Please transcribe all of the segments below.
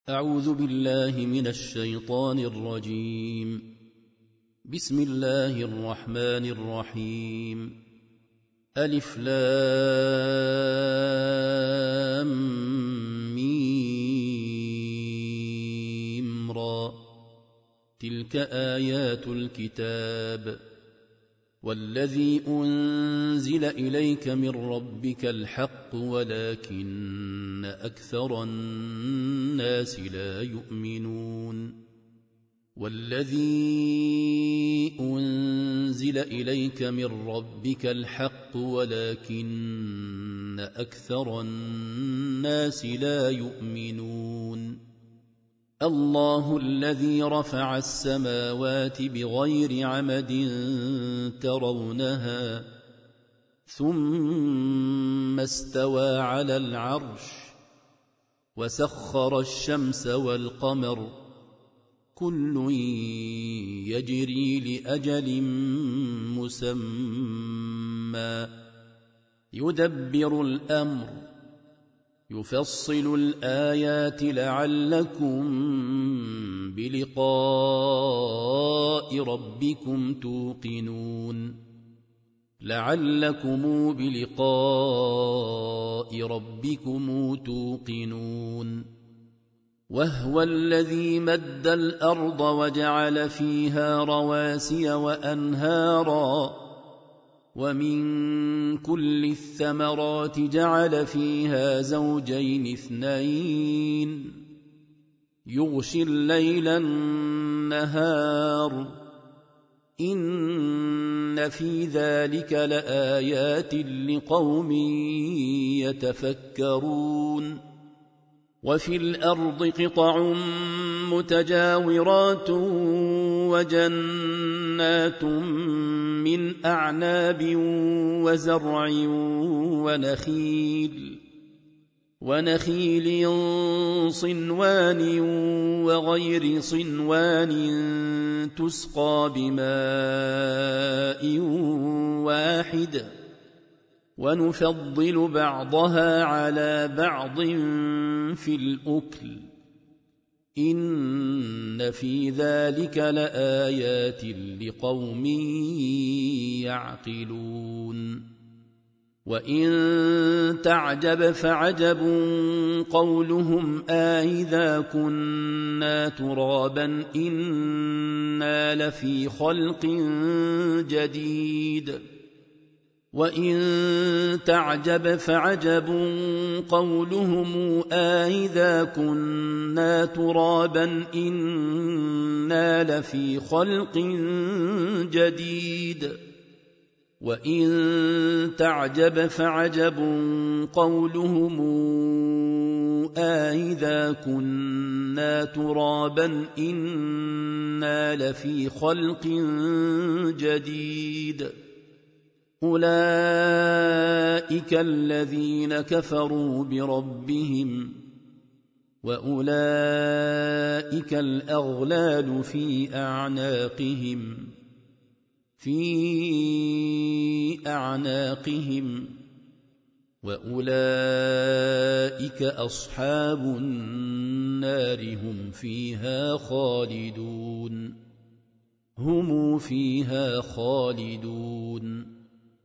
أعوذ بالله من الشيطان الرجيم. بسم الله الرحمن الرحيم. ألف لام ميم را، تلك آيات الكتاب، والذي أنزل إليك من ربك الحق ولكن أكثر الناس لا يؤمنون. والذي أنزل إليك من ربك الحق ولكن أكثر الناس لا يؤمنون. الله الذي رفع السماوات بغير عمد ترونها ثم استوى على العرش وسخر الشمس والقمر كل يجري لأجل مسمى يدبر الأمر يفصل الآيات لعلكم بلقاء ربكم توقنون. وهو الذي مد الأرض وجعل فيها رواسي وأنهارا ومن كل الثمرات جعل فيها زوجين اثنين يغشي الليل النهار إن في ذلك لآيات لقوم يتفكرون. وفي الأرض قطع متجاورات وجنات من أعناب وزرع ونخيل صنوان وغير صنوان تسقى بماء واحد ونفضل بعضها على بعض في الأكل إن في ذلك لآيات لقوم يعقلون. وإن تعجب فعجب قولهم أإذا كنا ترابا إنا لفي خلق جديد. وإن تعجب فعجب قولهم أإذا كنا ترابا إنا لفي خلق جديد. وإن تعجب فعجب قولهم أإذا كنا ترابا إنا لفي خلق جديد. أولئك الذين كفروا بربهم وأولئك الأغلال في أعناقهم وأولئك أصحاب النار هم فيها خالدون.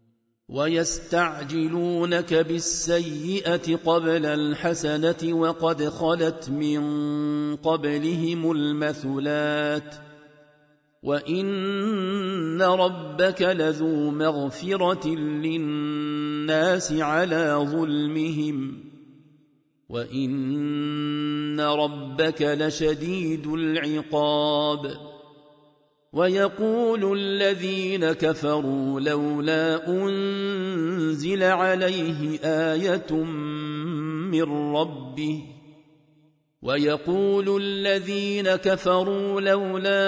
ويستعجلونك بالسيئة قبل الحسنة وقد خلت من قبلهم المثلات وإن ربك لذو مغفرة للناس على ظلمهم وإن ربك لشديد العقاب. ويقول الذين كفروا لولا أنزل عليه آية من ربه ويقول الذين كفروا لولا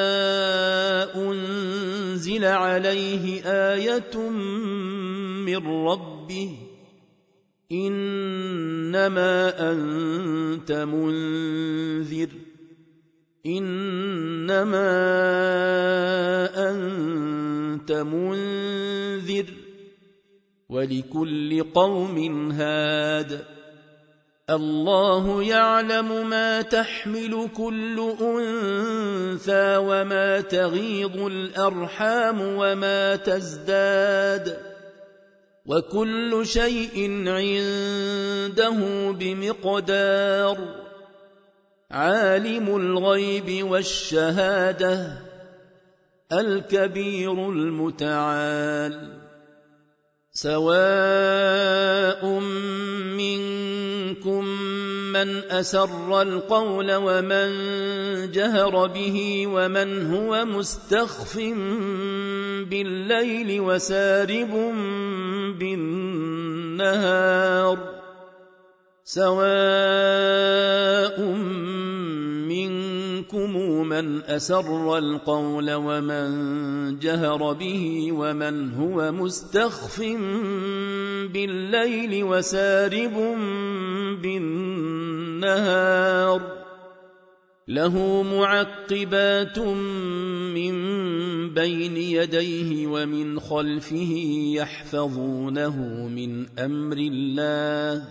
أنزل عليه آية من ربه إنما أنت منذر ولكل قوم هاد الله يعلم ما تحمل كل أنثى وما تغيض الأرحام وما تزداد وكل شيء عنده بمقدار عالم الغيب والشهادة الكبير المتعال سواء منكم من أسر القول ومن جهر به ومن هو مستخف بالليل وسارب بالنهار سواء منكم من أسر القول ومن جهر به ومن هو مستخف بالليل وسارب بالنهار له معقبات من بين يديه ومن خلفه يحفظونه من أمر الله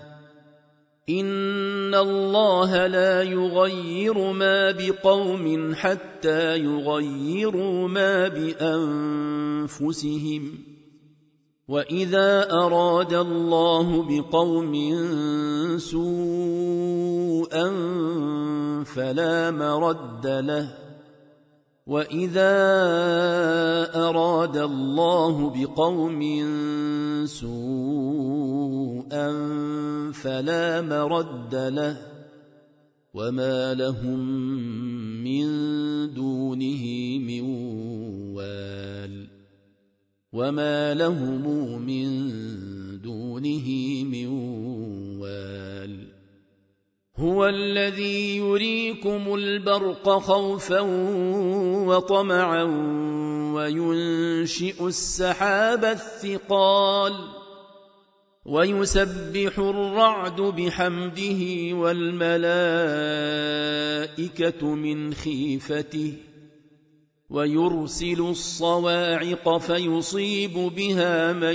إن الله لا يغير ما بقوم حتى يغيروا ما بأنفسهم وإذا أراد الله بقوم سوءا فلا مرد له وإذا أراد الله بقوم سوءا فلا مرد له وما لهم من دونه من وال وما لهم من دونه من وال هو الذي يريكم البرق خوفا وطمعا وينشئ السحاب الثقال ويسبح الرعد بحمده والملائكة من خيفته ويرسل الصواعق فيصيب بها من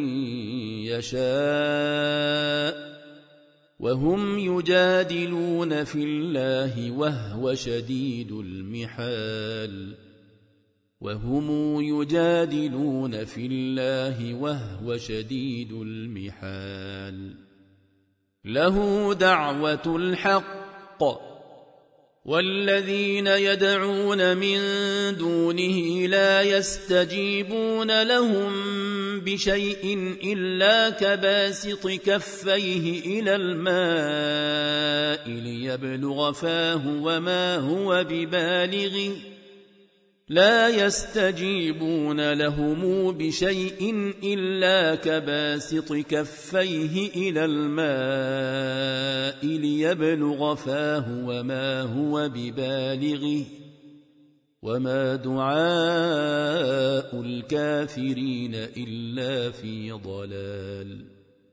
يشاء وهم يجادلون في الله وهو شديد المحال وهم يجادلون في الله وهو شديد المحال له دعوة الحق والذين يدعون من دونه لا يستجيبون لهم بشيء إلا كباسط كفيه إلى الماء ليبلغ فاه وما هو ببالغه لا يستجيبون لهم بشيء إلا كباسط كفيه إلى الماء ليبلغ فاه وما هو ببالغه وما دعاء الكافرين إلا في ضلال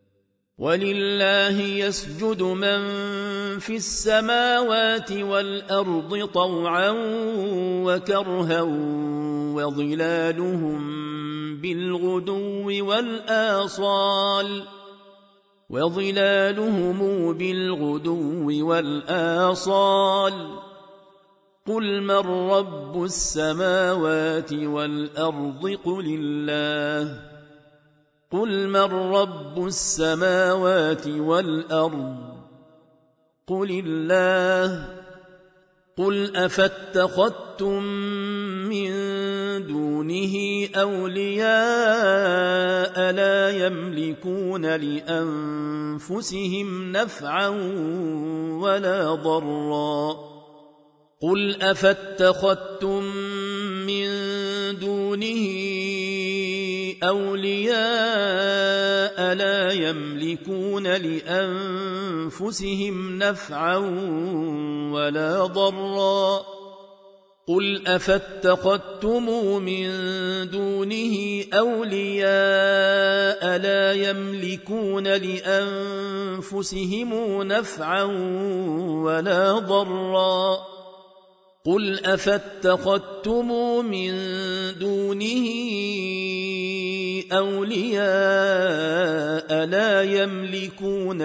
ولله يسجد من في السماوات والأرض طوعا وكرها وظلالهم بالغدو والآصال قل من رب السماوات والأرض قل من رب السماوات والأرض قل الله قل أفاتخذتم من دونه أولياء لا يملكون لأنفسهم نفعا ولا ضرا قل أفاتخذتم من دونه أولياء لا يملكون لأنفسهم نفعا ولا ضرا قل أفاتخذتم من دونه أولياء لا يملكون لأنفسهم نفعا ولا ضرا قل أفاتخذتم من دونه أولياء لا يملكون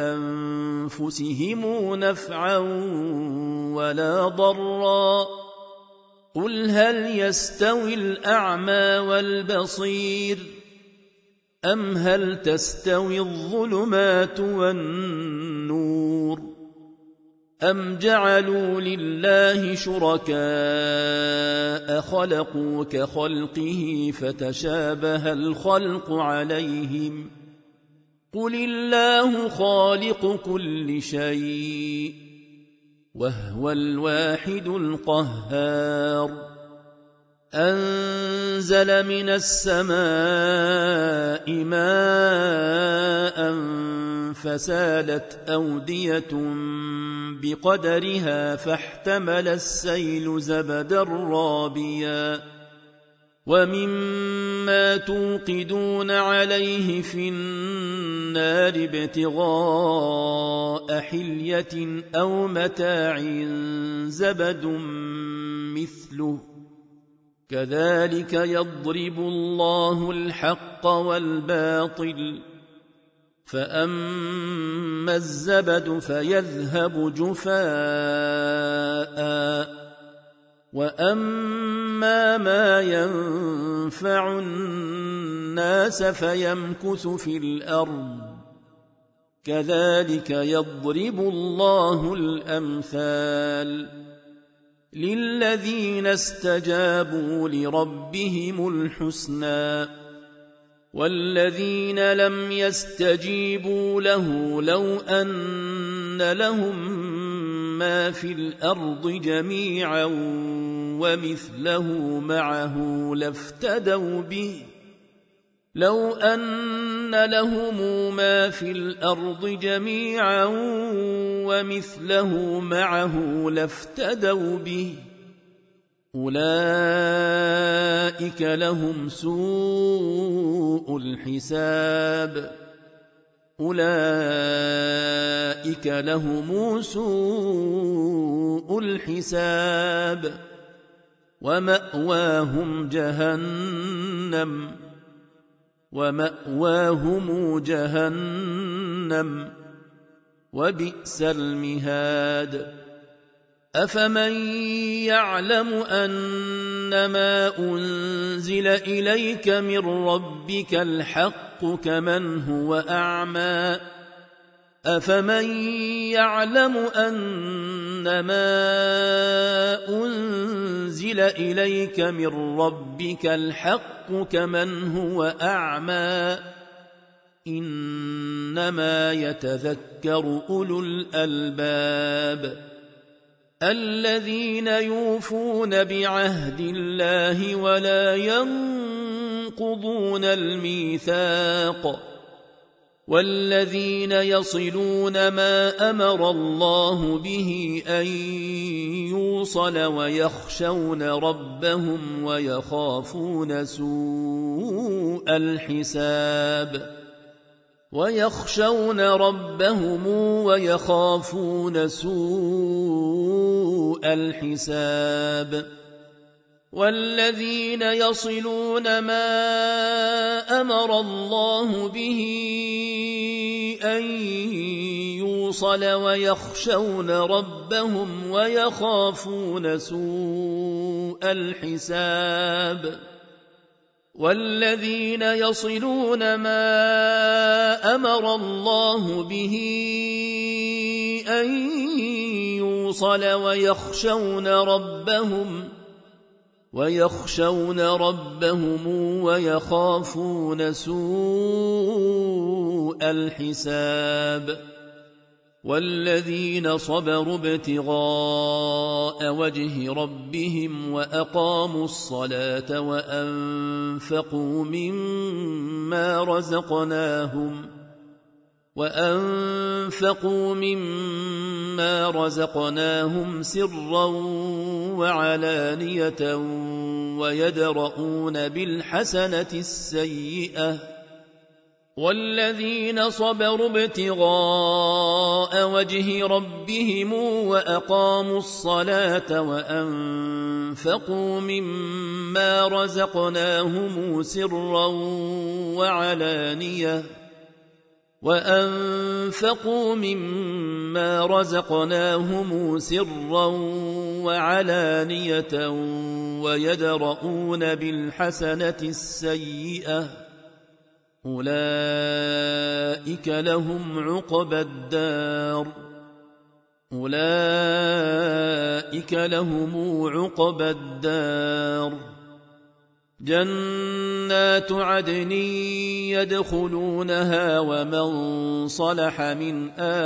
لأنفسهم نفعا ولا ضرا قل هل يستوي الأعمى والبصير أم هل تستوي الظلمات والنور أم جعلوا لله شركاء خلقوا كخلقه فتشابه الخلق عليهم قل الله خالق كل شيء وهو الواحد القهار أنزل من السماء ماء فسالت أودية بقدرها فاحتمل السيل زبدا رابيا ومما توقدون عليه في النار ابتغاء حلية أو متاع زبد مثله كذلك يضرب الله الحق والباطل فأما الزبد فيذهب جفاء وأما ما ينفع الناس فيمكث في الأرض كذلك يضرب الله الأمثال للذين استجابوا لربهم الحسنى والذين لم يستجيبوا له لو أن لهم ما في الأرض جميعا ومثله معه لافتدوا به لو أن لهم ما في الأرض جميعا ومثله معه لافتدوا به أولئك لهم سوء الحساب أولئك لهم سوء الحساب ومأواهم جهنم وبئس المهاد أفمن يعلم أنما أنزل إليك من ربك الحق كمن هو أعمى أفمن يعلم أنما أنزل إليك من ربك الحق كمن هو أعمى إنما يتذكر أولو الألباب الذين يوفون بعهد الله ولا ينقضون الميثاق والذين يصلون ما أمر الله به أن يوصل ويخشون ربهم ويخافون سوء الحساب والذين يصلون ما أمر الله به أن يوصل ويخشون ربهم ويخافون سوء الحساب والذين يصلون ما أمر الله به أن يوصل ويخشون ربهم ويخافون سوء الحساب والذين صبروا ابتغاء وجه ربهم وأقاموا الصلاة وأنفقوا مما رزقناهم سرا وعلانية ويدرؤون بالحسنة السيئة والذين صبروا ابتغاء وجه ربهم وأقاموا الصلاة وأنفقوا مما رزقناهم سرا وعلانية ويدرؤون بالحسنة السيئة أولئك لهم عقبى الدار جنات عدن يدخلونها ومن صلح من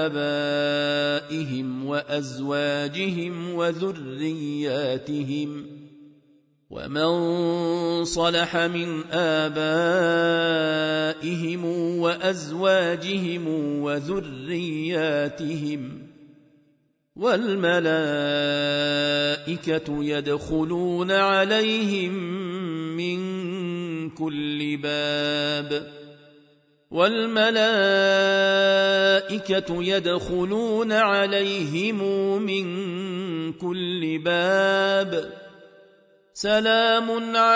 آبائهم وأزواجهم وذرياتهم والملائكة يدخلون عليهم من كل باب سلام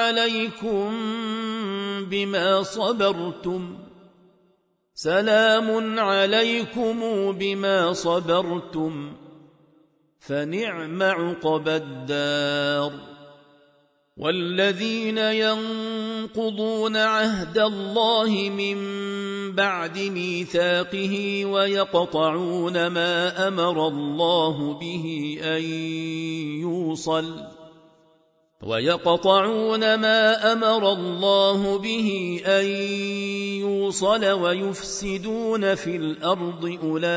عليكم بما صبرتم فنعم عقبى الدار والذين ينقضون عهد الله من بعد ميثاقه ويقطعون ما أمر الله به أن يوصل ويفسدون في الأرض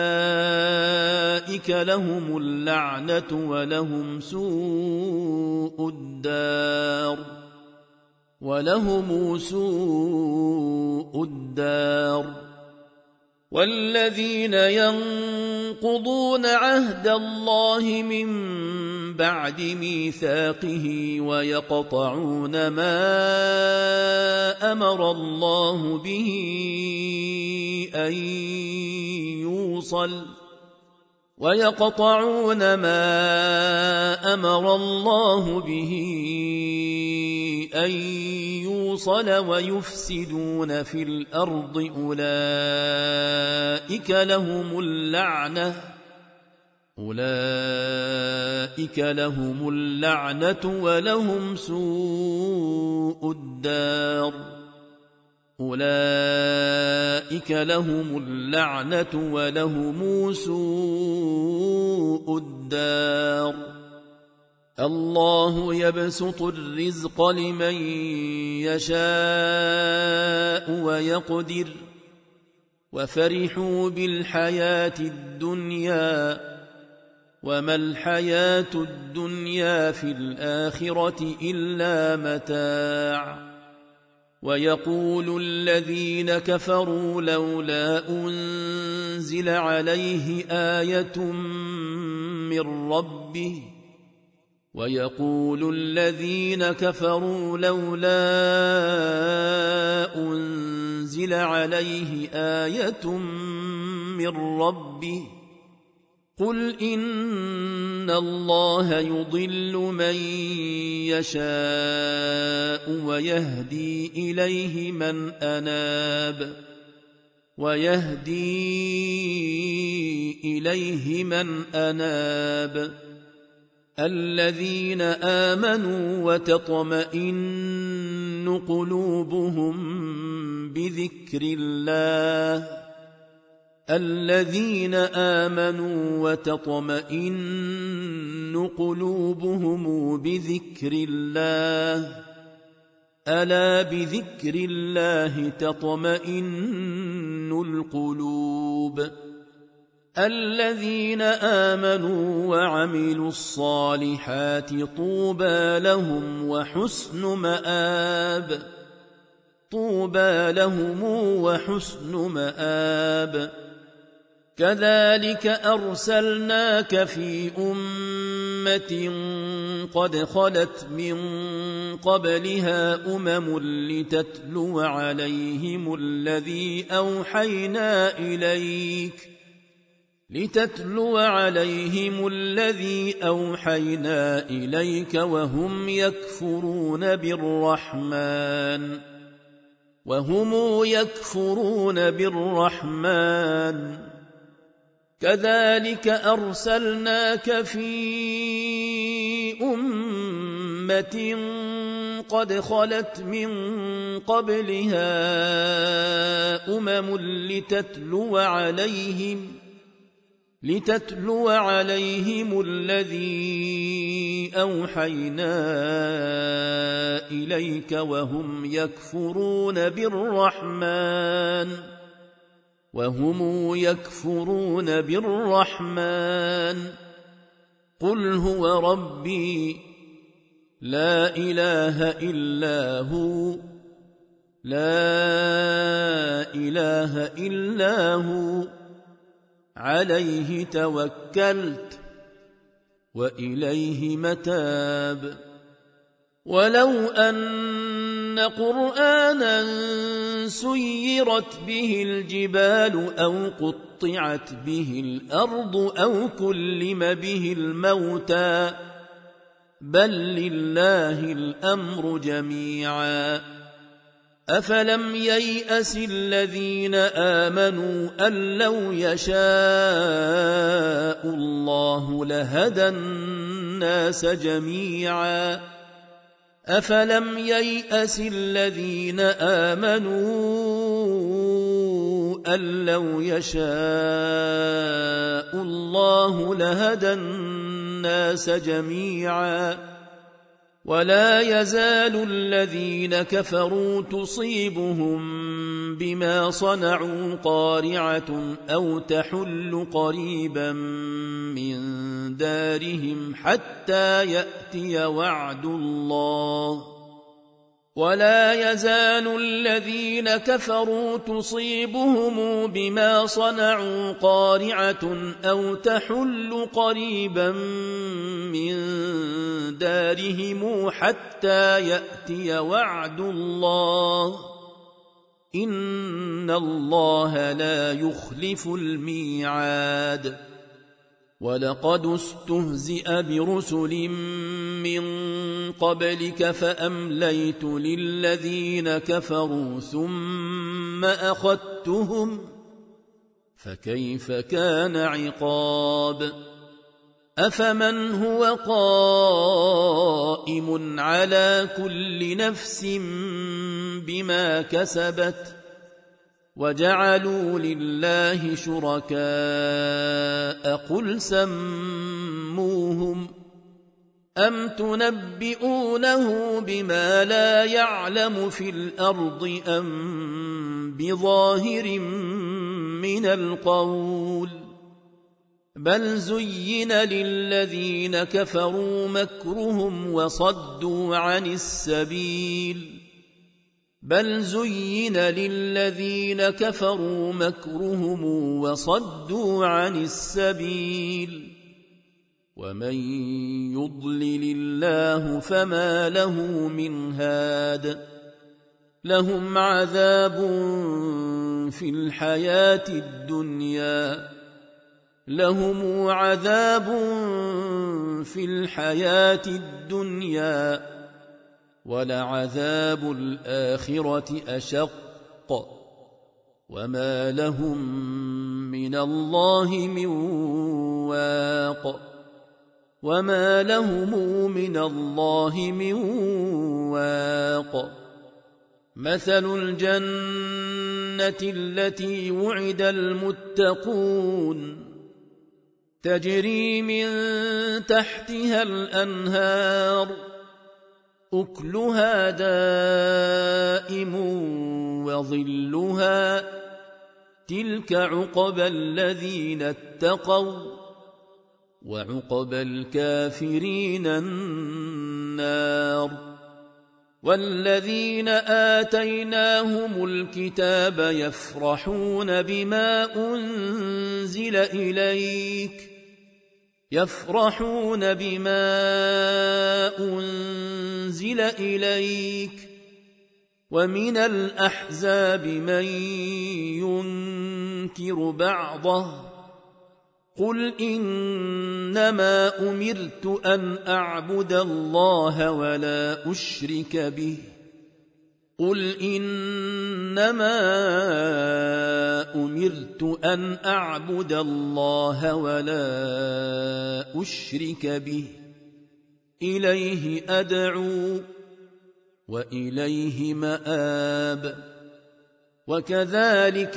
أولئك لهم اللعنة ولهم سوء الدار والذين ينقضون عهد الله من بعد ميثاقه ويقطعون ما أمر الله به أن يوصل ويفسدون في الأرض أولئك لهم اللعنة ولهم سوء الدار الله يبسط الرزق لمن يشاء ويقدر وفرحوا بالحياة الدنيا وما الحياة الدنيا في الآخرة إلا متاع ويقول الذين كفروا لولا أنزل عليه آية من ربه قل إن الله يضل من يشاء ويهدي إليه من أناب الذين آمنوا وتطمئن قلوبهم بذكر الله ألا بذكر الله تطمئن القلوب الذين آمنوا وعملوا الصالحات طوبى لهم وحسن مآب كذلك أرسلناك في أمة قد خلت من قبلها لتتلو عليهم الذي أوحينا إليك وهم يكفرون بالرحمن كذلك أرسلناك في أمة قد خلت من قبلها لتتلو عليهم الذي أوحينا إليك وهم يكفرون بالرحمن قل هو ربي لا إله إلا هو عليه توكلت وإليه متاب ولو أن قرآنا سيرت به الجبال أو قطعت به الأرض أو كلم به الموتى بل لله الأمر جميعا أفلم ييأس الذين آمنوا أن لو يشاء الله لهدى الناس جميعا أفلم ييأس الذين آمنوا أن لو يشاء الله لهدى الناس جميعا ولا يزال الذين كفروا تصيبهم بما صنعوا قارعة أو تحل قريبا من دارهم حتى يأتي وعد الله ولا يزال الذين كفروا تصيبهم بما صنعوا قارعة أو تحل قريبا من دارهم حتى يأتي وعد الله إن الله لا يخلف الميعاد ولقد استهزئ برسل من قبلك فأمليت للذين كفروا ثم أخذتهم فكيف كان عقاب أفمن هو قائم على كل نفس بما كسبت وجعلوا لله شركاء قل سموهم أم تنبئونه بما لا يعلم في الأرض أم بظاهر من القول بل زين للذين كفروا مكرهم وصدوا عن السبيل ومن يضلل الله فما له من هاد لهم عذاب في الحياة الدنيا ولعذاب الآخرة أشق وما لهم من الله من واق مثل الجنة التي وعد المتقون تجري من تحتها الأنهار أكلها دائم وظلها تلك عقبى الذين اتقوا وعقبى الكافرين النار والذين آتيناهم الكتاب يفرحون بما أنزل إليك ومن الأحزاب من ينكر بعضه قل إنما أمرت أن أعبد الله ولا أشرك به إليه أدعو وإليه مآب وكذلك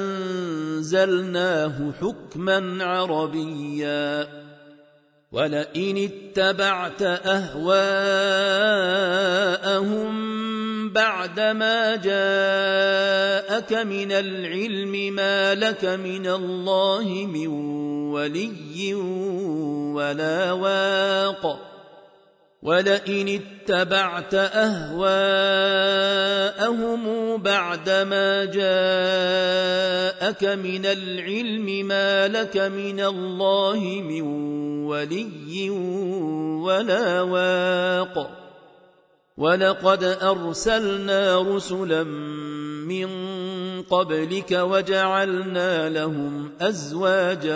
أنزلناه حكما عربيا ولئن اتبعت أهواءهم بعدما جاءك من العلم ما لك من الله من ولي ولا واق ولئن اتبعت أهواءهم بعدما جاءك من العلم ما لك من الله من ولي ولا واق ولقد أرسلنا رسلا من قبلك وجعلنا لهم أزواجا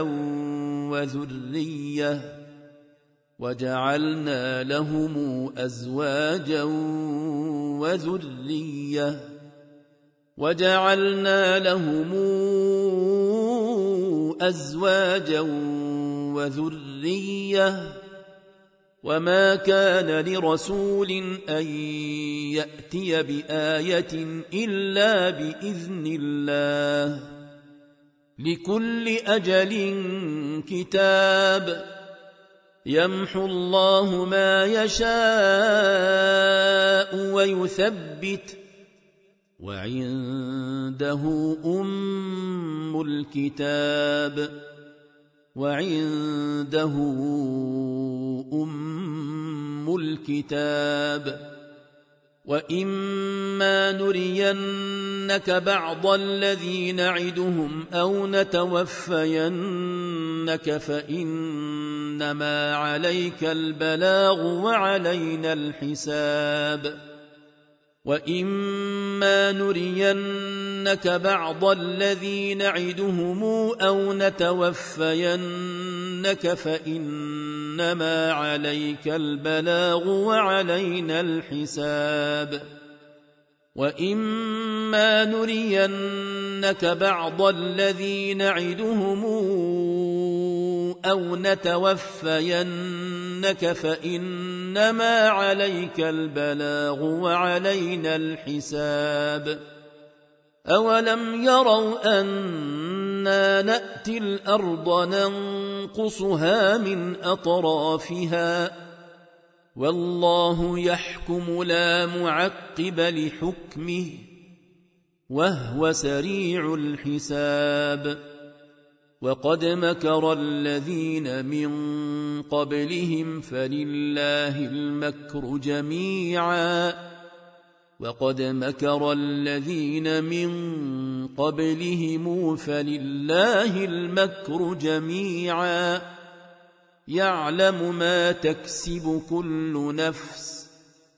وذرية وما كان لرسول أن يأتي بآية إلا بإذن الله لكل أجل كتاب يمحو الله ما يشاء ويثبت وعنده أم الكتاب وإما نرينك بعض الذي نعدهم أو نتوفينك فإنما عليك البلاغ وعلينا الحساب وإما نرينك بعض الذي نعدهم أو نتوفينك فإنما عليك البلاغ وعلينا الحساب وإما نرينك بعض الذي نعدهم أو نتوفينك فإنما عليك البلاغ وعلينا الحساب أولم يروا أنا نأتي الأرض ننقصها من أطرافها والله يحكم لا معقب لحكمه وهو سريع الحساب وقد مكر الذين من قبلهم فلله المكر جميعا وقد مكر الذين من قبلهم فلله المكر جميعا يعلم ما تكسب كل نفس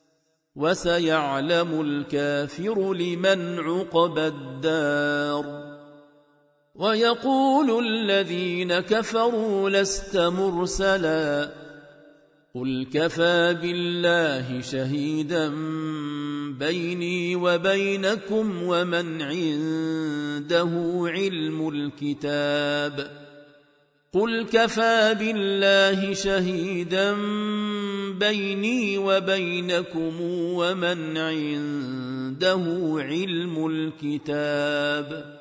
وسيعلم الكافر لمن عقبى الدار ويقول الذين كفروا لست مرسلا قل كفى بالله شهيدا بيني وبينكم ومن عنده علم الكتاب قل كفى بالله شهيدا بيني وبينكم ومن عنده علم الكتاب